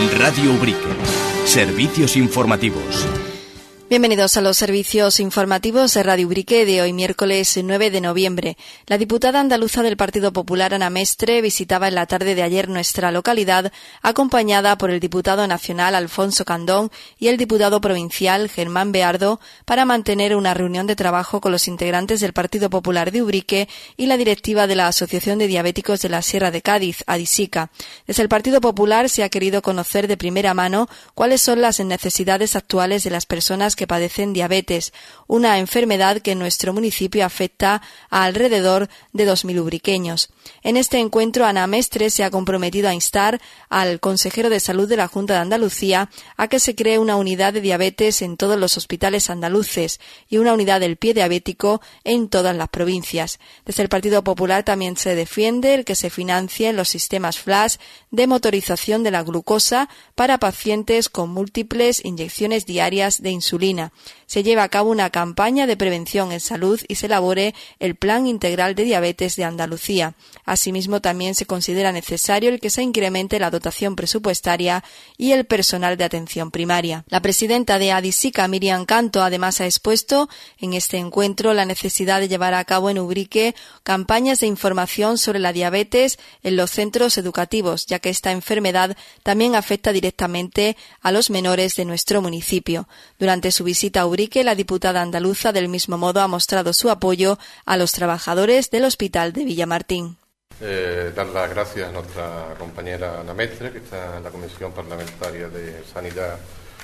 Radio Ubrique. Servicios informativos. Bienvenidos a los servicios informativos de Radio Ubrique de hoy, miércoles 9 de noviembre. La diputada andaluza del Partido Popular, Ana Mestre, visitaba en la tarde de ayer nuestra localidad, acompañada por el diputado nacional Alfonso Candón y el diputado provincial Germán Beardo, para mantener una reunión de trabajo con los integrantes del Partido Popular de Ubrique y la directiva de la Asociación de Diabéticos de la Sierra de Cádiz, ADISICA. Desde el Partido Popular se ha querido conocer de primera mano cuáles son las necesidades actuales de las personas que padecen diabetes, una enfermedad que en nuestro municipio afecta a alrededor de 2.000 ubriqueños. En este encuentro, Ana Mestre se ha comprometido a instar al consejero de Salud de la Junta de Andalucía a que se cree una unidad de diabetes en todos los hospitales andaluces y una unidad del pie diabético en todas las provincias. Desde el Partido Popular también se defiende el que se financien los sistemas flash de motorización de la glucosa para pacientes con múltiples inyecciones diarias de insulina. Se lleva a cabo una campaña de prevención en salud y se elabore el Plan Integral de Diabetes de Andalucía. Asimismo, también se considera necesario el que se incremente la dotación presupuestaria y el personal de atención primaria. La presidenta de ADISICA, Miriam Canto, además ha expuesto en este encuentro la necesidad de llevar a cabo en Ubrique campañas de información sobre la diabetes en los centros educativos, ya que esta enfermedad también afecta directamente a los menores de nuestro municipio. Durante su visita a Ubrique, la diputada andaluza del mismo modo ha mostrado su apoyo a los trabajadores del Hospital de Villamartín. Dar las gracias a nuestra compañera Ana Mestre, que está en la Comisión Parlamentaria de Sanidad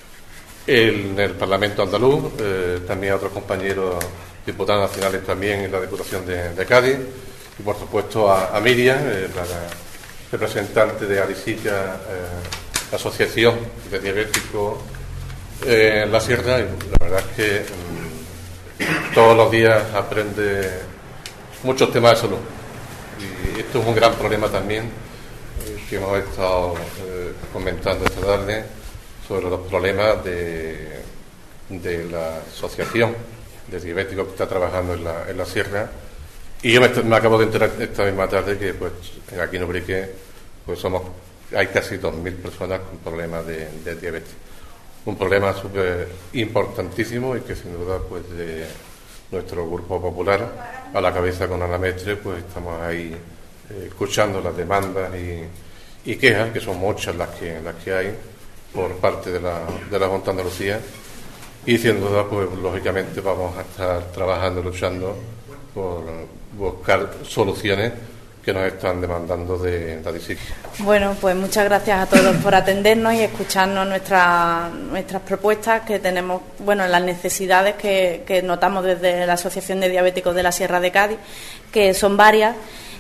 en el Parlamento andaluz, también a otros compañeros diputados nacionales también en la Diputación de Cádiz, y por supuesto a Miriam, la representante de ADISICA, la Asociación de Diabéticos en la Sierra. Y la verdad es que todos los días aprende muchos temas de salud. Y esto es un gran problema también que hemos estado comentando esta tarde sobre los problemas de la asociación de diabéticos que está trabajando en la Sierra. Y yo me acabo de enterar esta misma tarde que pues aquí en Ubrique pues hay casi 2.000 personas con problemas de diabetes. Un problema súper importantísimo y que sin duda pues de nuestro Grupo Popular a la cabeza con Ana Mestre pues estamos ahí escuchando las demandas y quejas, que son muchas las que hay por parte de la Junta de Andalucía, y sin duda pues lógicamente vamos a estar trabajando, luchando por buscar soluciones que nos están demandando de ADISICA. Bueno, pues muchas gracias a todos por atendernos y escucharnos nuestras propuestas que tenemos, las necesidades que notamos desde la Asociación de Diabéticos de la Sierra de Cádiz, que son varias,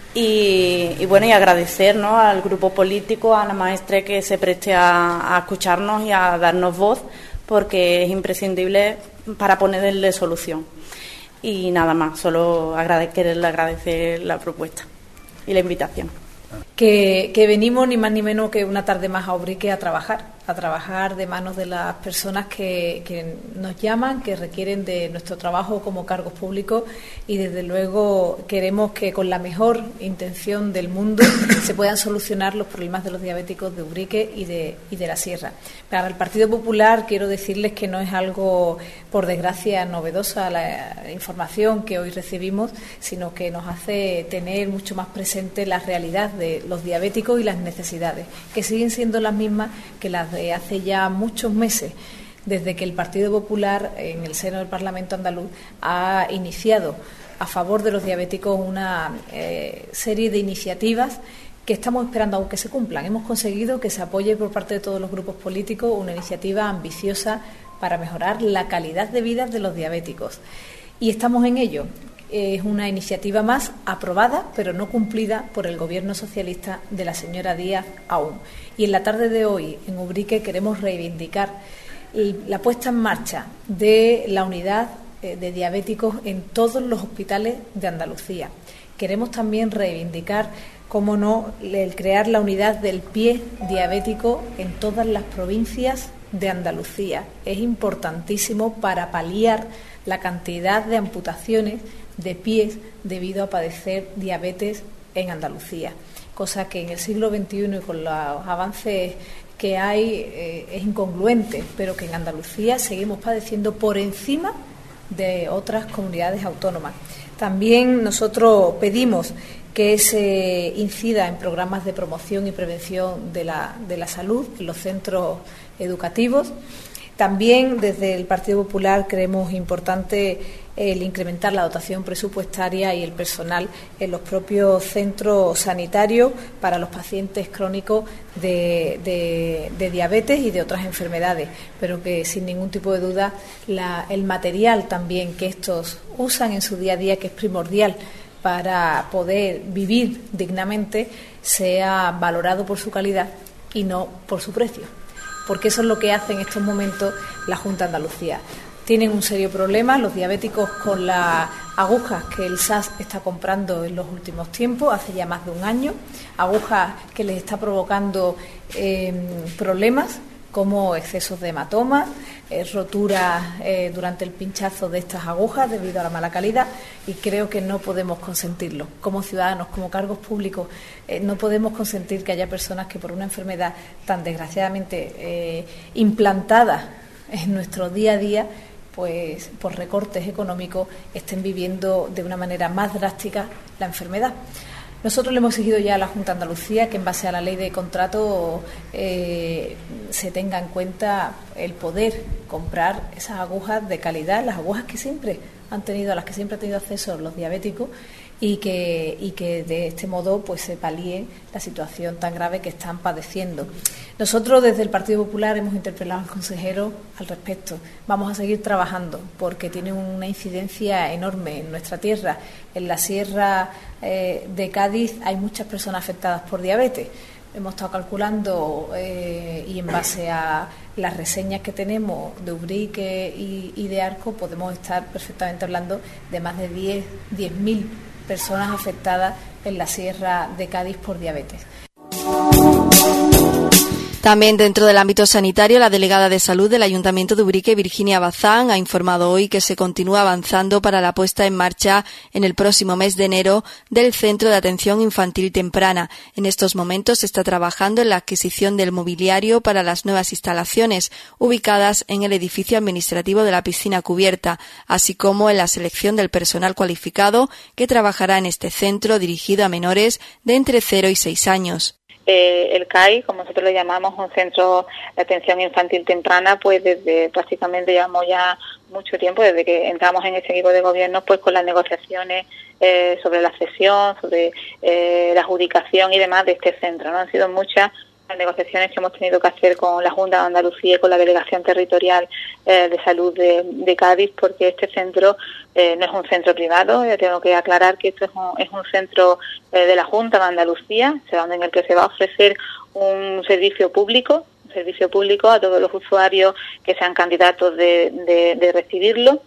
y agradecernos al grupo político, a Ana Mestre, que se preste a escucharnos y a darnos voz, porque es imprescindible para ponerle solución. Y nada más, solo quererle agradecer la propuesta y la invitación. Que venimos ni más ni menos que una tarde más a Ubrique a trabajar de manos de las personas que nos llaman, que requieren de nuestro trabajo como cargos públicos, y desde luego queremos que con la mejor intención del mundo se puedan solucionar los problemas de los diabéticos de Ubrique y de la Sierra. Para el Partido Popular quiero decirles que no es algo, por desgracia, novedosa la información que hoy recibimos, sino que nos hace tener mucho más presente la realidad de los diabéticos y las necesidades, que siguen siendo las mismas que las de hace ya muchos meses, desde que el Partido Popular en el seno del Parlamento andaluz ha iniciado a favor de los diabéticos una serie de iniciativas que estamos esperando aún que se cumplan. Hemos conseguido que se apoye por parte de todos los grupos políticos una iniciativa ambiciosa para mejorar la calidad de vida de los diabéticos, y estamos en ello. Es una iniciativa más aprobada, pero no cumplida por el Gobierno socialista de la señora Díaz aún. Y en la tarde de hoy, en Ubrique, queremos reivindicar la puesta en marcha de la unidad de diabéticos en todos los hospitales de Andalucía. Queremos también reivindicar, cómo no, el crear la unidad del pie diabético en todas las provincias de Andalucía. Es importantísimo para paliar la cantidad de amputaciones de pies debido a padecer diabetes en Andalucía, cosa que en el siglo XXI y con los avances que hay es incongruente, pero que en Andalucía seguimos padeciendo por encima de otras comunidades autónomas. También nosotros pedimos que se incida en programas de promoción y prevención de la salud en los centros educativos. También desde el Partido Popular creemos importante el incrementar la dotación presupuestaria y el personal en los propios centros sanitarios para los pacientes crónicos de diabetes y de otras enfermedades, pero que sin ningún tipo de duda el material también que estos usan en su día a día, que es primordial para poder vivir dignamente, sea valorado por su calidad y no por su precio, porque eso es lo que hace en estos momentos la Junta de Andalucía. Tienen un serio problema los diabéticos con las agujas que el SAS está comprando en los últimos tiempos, hace ya más de un año, agujas que les está provocando problemas como excesos de hematomas, roturas durante el pinchazo de estas agujas debido a la mala calidad, y creo que no podemos consentirlo. Como ciudadanos, como cargos públicos, no podemos consentir que haya personas que por una enfermedad tan desgraciadamente implantada en nuestro día a día, pues por recortes económicos estén viviendo de una manera más drástica la enfermedad. Nosotros le hemos exigido ya a la Junta de Andalucía que en base a la ley de contrato se tenga en cuenta el poder comprar esas agujas de calidad, las agujas que siempre han tenido, a las que siempre han tenido acceso los diabéticos, y que de este modo pues se palíe la situación tan grave que están padeciendo. Nosotros desde el Partido Popular hemos interpelado al consejero al respecto. Vamos a seguir trabajando porque tiene una incidencia enorme en nuestra tierra. En la sierra de Cádiz hay muchas personas afectadas por diabetes. Hemos estado calculando y en base a las reseñas que tenemos de Ubrique y de Arco podemos estar perfectamente hablando de más de 10.000 personas afectadas en la sierra de Cádiz por diabetes. También dentro del ámbito sanitario, la delegada de Salud del Ayuntamiento de Ubrique, Virginia Bazán, ha informado hoy que se continúa avanzando para la puesta en marcha en el próximo mes de enero del Centro de Atención Infantil Temprana. En estos momentos se está trabajando en la adquisición del mobiliario para las nuevas instalaciones ubicadas en el edificio administrativo de la piscina cubierta, así como en la selección del personal cualificado que trabajará en este centro dirigido a menores de entre 0 y 6 años. El CAI, como nosotros lo llamamos, un centro de atención infantil temprana, pues desde prácticamente llevamos ya mucho tiempo, desde que entramos en este equipo de gobierno, pues con las negociaciones sobre la cesión, sobre la adjudicación y demás de este centro, ¿no? Han sido muchas las negociaciones que hemos tenido que hacer con la Junta de Andalucía y con la Delegación Territorial de Salud de Cádiz, porque este centro no es un centro privado. Ya tengo que aclarar que esto es un centro de la Junta de Andalucía, en el que se va a ofrecer un servicio público a todos los usuarios que sean candidatos de recibirlo.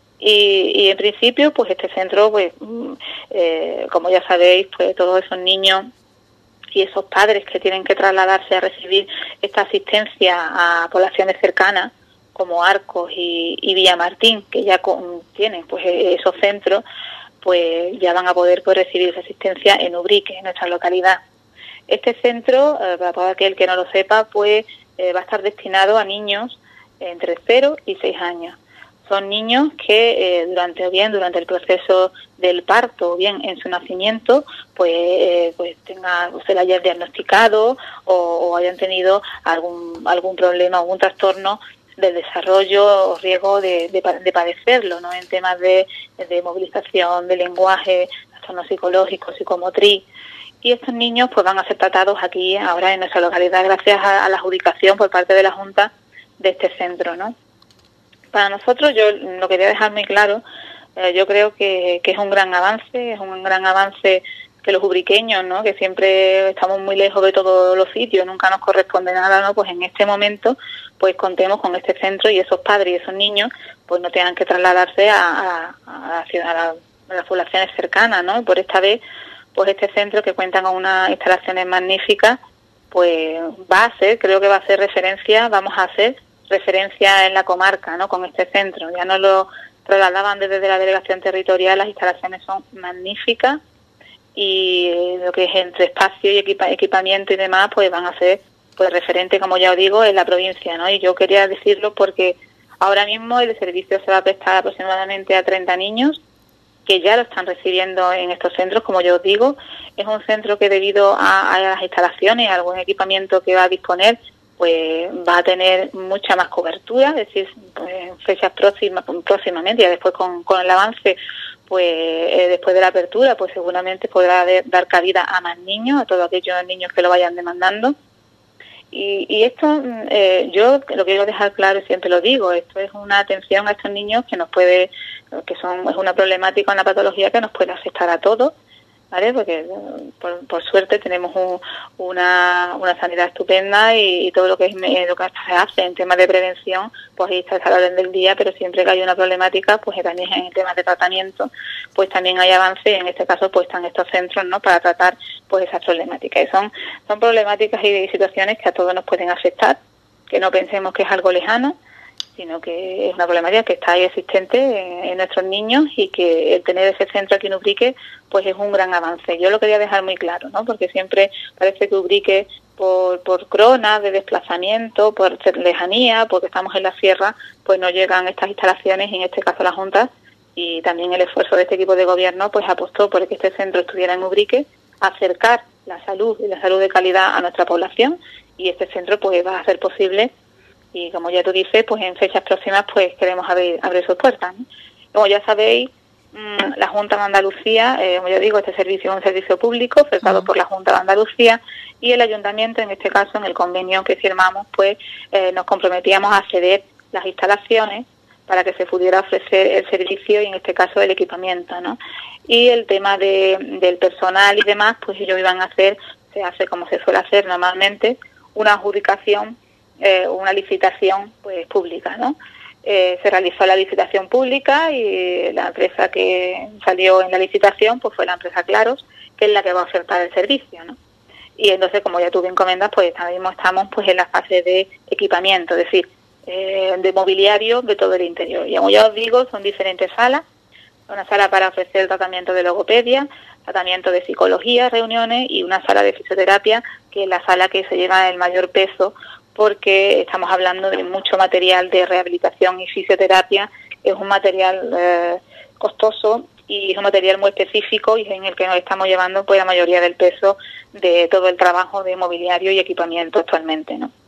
Y en principio, pues este centro, pues como ya sabéis, pues todos esos niños y esos padres que tienen que trasladarse a recibir esta asistencia a poblaciones cercanas como Arcos y Villamartín, que ya tienen pues esos centros, pues ya van a poder recibir esa asistencia en Ubrique, en nuestra localidad. Este centro, para todo aquel que no lo sepa, pues va a estar destinado a niños entre 0 y 6 años. Son niños que durante el proceso del parto o bien en su nacimiento, pues se le haya diagnosticado o hayan tenido algún problema, algún trastorno del desarrollo o riesgo de padecerlo, ¿no? En temas de movilización, de lenguaje, trastorno psicológico, psicomotriz. Y estos niños pues van a ser tratados aquí, ahora en nuestra localidad, gracias a la adjudicación por parte de la Junta de este centro, ¿no? Para nosotros, yo lo quería dejar muy claro, yo creo que es un gran avance que los ubriqueños, ¿no?, que siempre estamos muy lejos de todos los sitios, nunca nos corresponde nada, ¿no?, pues en este momento pues contemos con este centro y esos padres y esos niños pues no tengan que trasladarse a las poblaciones cercanas, ¿no? Y por esta vez, pues este centro, que cuenta con unas instalaciones magníficas, pues creo que va a ser referencia, vamos a hacer referencia en la comarca, ¿no?, con este centro. Ya nos lo trasladaban desde la Delegación Territorial, las instalaciones son magníficas y lo que es entre espacio y equipamiento y demás, pues van a ser pues referente, como ya os digo, en la provincia, ¿no? Y yo quería decirlo porque ahora mismo el servicio se va a prestar aproximadamente a 30 niños que ya lo están recibiendo en estos centros. Como yo os digo, es un centro que debido a las instalaciones, a algún equipamiento que va a disponer, pues va a tener mucha más cobertura, es decir, pues en fechas próximamente, y después con el avance, pues después de la apertura, pues seguramente podrá dar cabida a más niños, a todos aquellos niños que lo vayan demandando. Y esto, yo lo quiero dejar claro y siempre lo digo, esto es una atención a estos niños que es una problemática, una patología que nos puede afectar a todos, ¿vale? Porque por suerte tenemos una sanidad estupenda y todo lo que se hace en temas de prevención, pues ahí está a la orden del día, pero siempre que hay una problemática, pues también en temas de tratamiento, pues también hay avance, y en este caso pues están estos centros, ¿no?, para tratar pues esas problemáticas. Y son problemáticas y situaciones que a todos nos pueden afectar, que no pensemos que es algo lejano, sino que es una problemática que está ahí existente en nuestros niños, y que el tener ese centro aquí en Ubrique pues es un gran avance. Yo lo quería dejar muy claro, ¿no?, porque siempre parece que Ubrique por cronas de desplazamiento, por lejanía, porque estamos en la sierra, pues no llegan estas instalaciones, y en este caso la Junta y también el esfuerzo de este equipo de gobierno pues apostó por que este centro estuviera en Ubrique, acercar la salud y la salud de calidad a nuestra población, y este centro pues va a ser posible. Y como ya tú dices, pues en fechas próximas pues queremos abrir sus puertas, ¿no? Como ya sabéis, la Junta de Andalucía, como yo digo, este servicio es un servicio público ofertado por la Junta de Andalucía, y el Ayuntamiento, en este caso, en el convenio que firmamos, pues nos comprometíamos a ceder las instalaciones para que se pudiera ofrecer el servicio, y en este caso el equipamiento, ¿no? Y el tema del personal y demás, pues ellos iban a hacer, se hace como se suele hacer normalmente, una adjudicación, una licitación pues pública, ¿no? Se realizó la licitación pública, y la empresa que salió en la licitación pues fue la empresa Claros, que es la que va a ofertar el servicio, ¿no? Y entonces, como ya tú bien comentas, pues ahora mismo estamos pues en la fase de equipamiento, es decir, de mobiliario de todo el interior. Y como ya os digo, son diferentes salas: una sala para ofrecer el tratamiento de logopedia, tratamiento de psicología, reuniones, y una sala de fisioterapia, que es la sala que se lleva el mayor peso, porque estamos hablando de mucho material de rehabilitación y fisioterapia. Es un material costoso, y es un material muy específico, y en el que nos estamos llevando pues la mayoría del peso de todo el trabajo de mobiliario y equipamiento actualmente, ¿no?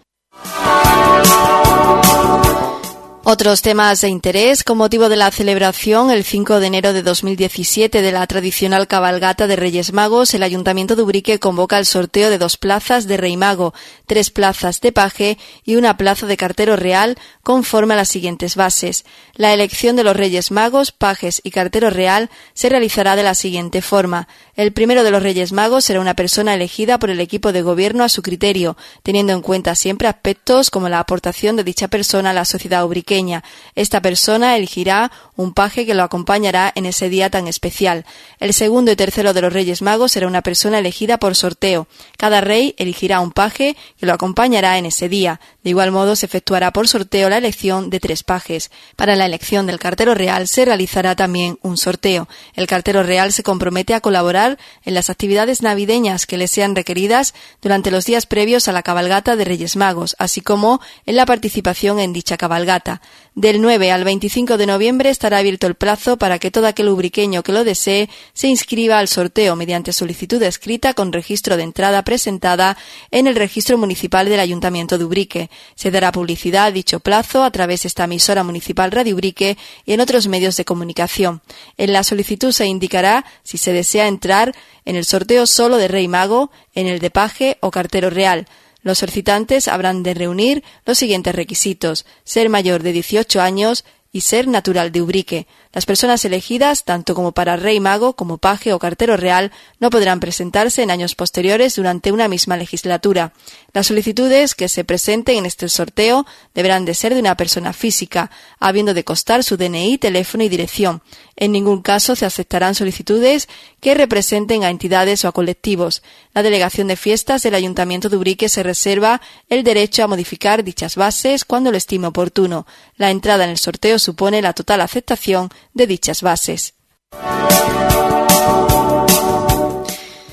Otros temas de interés. Con motivo de la celebración el 5 de enero de 2017 de la tradicional cabalgata de Reyes Magos, el Ayuntamiento de Ubrique convoca el sorteo de 2 plazas de Rey Mago, 3 plazas de paje y 1 plaza de cartero real, conforme a las siguientes bases. La elección de los Reyes Magos, pajes y cartero real se realizará de la siguiente forma. El primero de los Reyes Magos será una persona elegida por el equipo de gobierno a su criterio, teniendo en cuenta siempre aspectos como la aportación de dicha persona a la sociedad ubriqueña. Esta persona elegirá un paje que lo acompañará en ese día tan especial. El segundo y tercero de los Reyes Magos será una persona elegida por sorteo. Cada rey elegirá un paje que lo acompañará en ese día. De igual modo, se efectuará por sorteo la elección de 3 pajes. Para la elección del cartero real se realizará también un sorteo. El cartero real se compromete a colaborar en las actividades navideñas que le sean requeridas durante los días previos a la cabalgata de Reyes Magos, así como en la participación en dicha cabalgata. Del 9 al 25 de noviembre estará abierto el plazo para que todo aquel ubriqueño que lo desee se inscriba al sorteo mediante solicitud escrita con registro de entrada presentada en el registro municipal del Ayuntamiento de Ubrique. Se dará publicidad a dicho plazo a través de esta emisora municipal Radio Ubrique y en otros medios de comunicación. En la solicitud se indicará si se desea entrar en el sorteo solo de Rey Mago, en el de paje o cartero real. Los solicitantes habrán de reunir los siguientes requisitos: ser mayor de 18 años y ser natural de Ubrique. Las personas elegidas, tanto como para Rey Mago como paje o cartero real, no podrán presentarse en años posteriores durante una misma legislatura. Las solicitudes que se presenten en este sorteo deberán de ser de una persona física, habiendo de constar su DNI, teléfono y dirección. En ningún caso se aceptarán solicitudes que representen a entidades o a colectivos. La Delegación de Fiestas del Ayuntamiento de Ubrique se reserva el derecho a modificar dichas bases cuando lo estime oportuno. La entrada en el sorteo supone la total aceptación de dichas bases. Por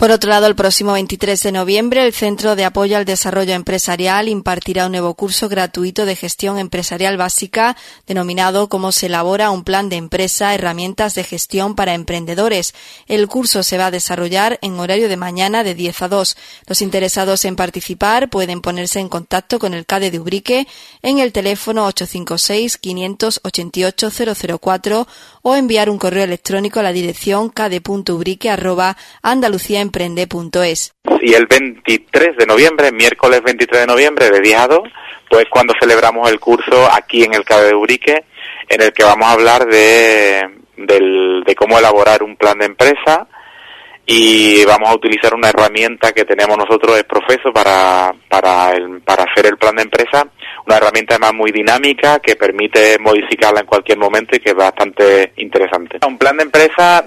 Por otro lado, el próximo 23 de noviembre, el Centro de Apoyo al Desarrollo Empresarial impartirá un nuevo curso gratuito de gestión empresarial básica, denominado Cómo se elabora un plan de empresa, herramientas de gestión para emprendedores. El curso se va a desarrollar en horario de mañana de 10 a 2. Los interesados en participar pueden ponerse en contacto con el CADE de Ubrique en el teléfono 856 588 004 o enviar un correo electrónico a la dirección cade.ubrique@andaluciaemprende.es. Y el 23 de noviembre, miércoles 23 de noviembre, de 10 a 2, pues cuando celebramos el curso aquí en el CADE de Ubrique, en el que vamos a hablar de cómo elaborar un plan de empresa, y vamos a utilizar una herramienta que tenemos nosotros, es Profeso, para hacer el plan de empresa, una herramienta además muy dinámica que permite modificarla en cualquier momento y que es bastante interesante. Un plan de empresa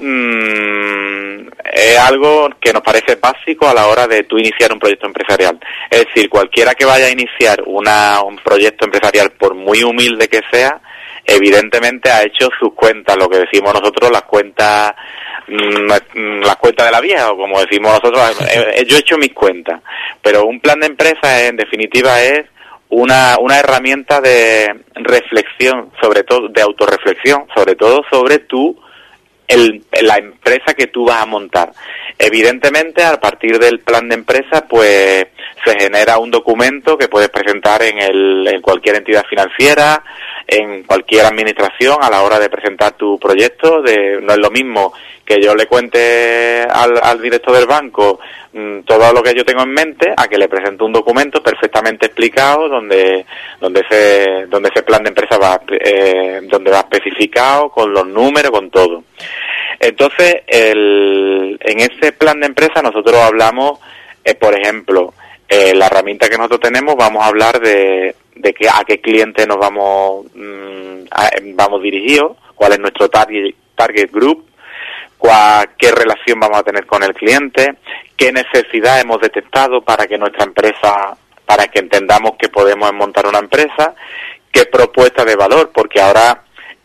es algo que nos parece básico a la hora de tú iniciar un proyecto empresarial. Es decir, cualquiera que vaya a iniciar un proyecto empresarial, por muy humilde que sea, evidentemente ha hecho sus cuentas, lo que decimos nosotros, las cuentas de la vieja, o como decimos nosotros, yo he hecho mis cuentas. Pero un plan de empresa, en definitiva, es una herramienta de reflexión, sobre todo de autorreflexión, sobre todo sobre la empresa que tú vas a montar. Evidentemente, a partir del plan de empresa, pues se genera un documento que puedes presentar en cualquier entidad financiera, en cualquier administración, a la hora de presentar tu proyecto. No es lo mismo que yo le cuente al director del banco todo lo que yo tengo en mente, a que le presente un documento perfectamente explicado donde ese plan de empresa donde va especificado con los números, con todo. Entonces, en ese plan de empresa nosotros hablamos, por ejemplo, la herramienta que nosotros tenemos, vamos a hablar de a qué cliente nos vamos dirigidos, cuál es nuestro target group, qué relación vamos a tener con el cliente, qué necesidad hemos detectado para que entendamos que podemos montar una empresa, qué propuesta de valor, porque ahora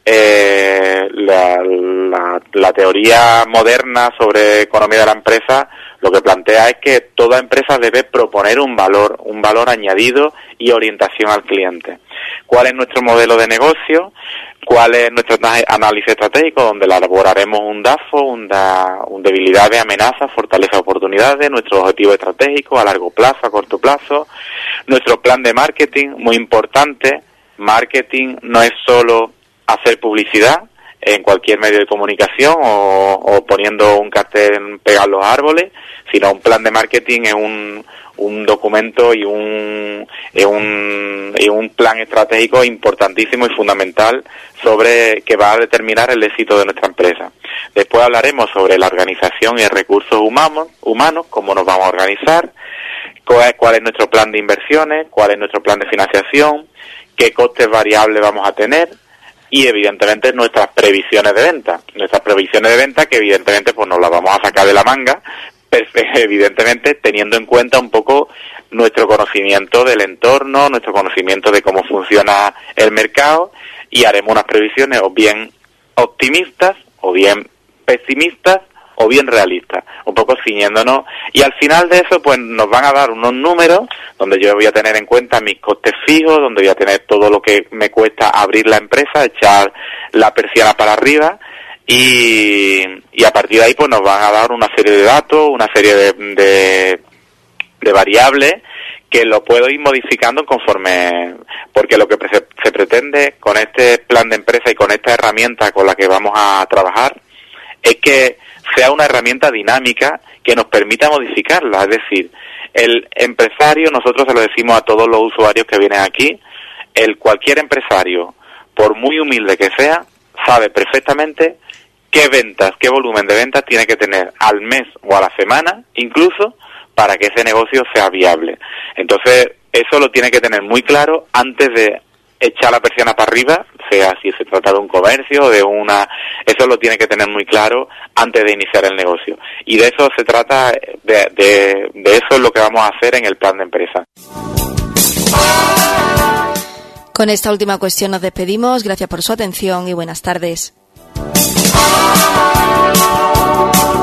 la teoría moderna sobre economía de la empresa lo que plantea es que toda empresa debe proponer un valor añadido y orientación al cliente. ¿Cuál es nuestro modelo de negocio? ¿Cuál es nuestro análisis estratégico? Donde elaboraremos un DAFO, un debilidades, amenazas, fortalezas, oportunidades, nuestro objetivo estratégico a largo plazo, a corto plazo, nuestro plan de marketing, muy importante. Marketing no es solo hacer publicidad en cualquier medio de comunicación o poniendo un cartel pegado en los árboles, sino un plan de marketing es un documento y un plan estratégico importantísimo y fundamental que va a determinar el éxito de nuestra empresa. Después hablaremos sobre la organización y recursos humanos, cómo nos vamos a organizar, cuál es nuestro plan de inversiones, cuál es nuestro plan de financiación, qué costes variables vamos a tener, y evidentemente nuestras previsiones de venta. Nuestras previsiones de venta que evidentemente pues nos las vamos a sacar de la manga, evidentemente teniendo en cuenta un poco nuestro conocimiento del entorno, nuestro conocimiento de cómo funciona el mercado, y haremos unas previsiones o bien optimistas, o bien pesimistas, o bien realistas, un poco ciñéndonos, y al final de eso pues nos van a dar unos números donde yo voy a tener en cuenta mis costes fijos, donde voy a tener todo lo que me cuesta abrir la empresa, echar la persiana para arriba, y a partir de ahí pues nos van a dar una serie de datos, una serie de variables que lo puedo ir modificando porque lo que se pretende con este plan de empresa y con esta herramienta con la que vamos a trabajar es que sea una herramienta dinámica que nos permita modificarla. Es decir, el empresario, nosotros se lo decimos a todos los usuarios que vienen aquí, cualquier empresario, por muy humilde que sea, sabe perfectamente qué ventas, qué volumen de ventas tiene que tener al mes o a la semana, incluso, para que ese negocio sea viable. Entonces, eso lo tiene que tener muy claro antes de echar la persiana para arriba, sea si se trata de un comercio o eso lo tiene que tener muy claro antes de iniciar el negocio. Y de eso se trata, de eso es lo que vamos a hacer en el plan de empresa. Con esta última cuestión nos despedimos. Gracias por su atención y buenas tardes.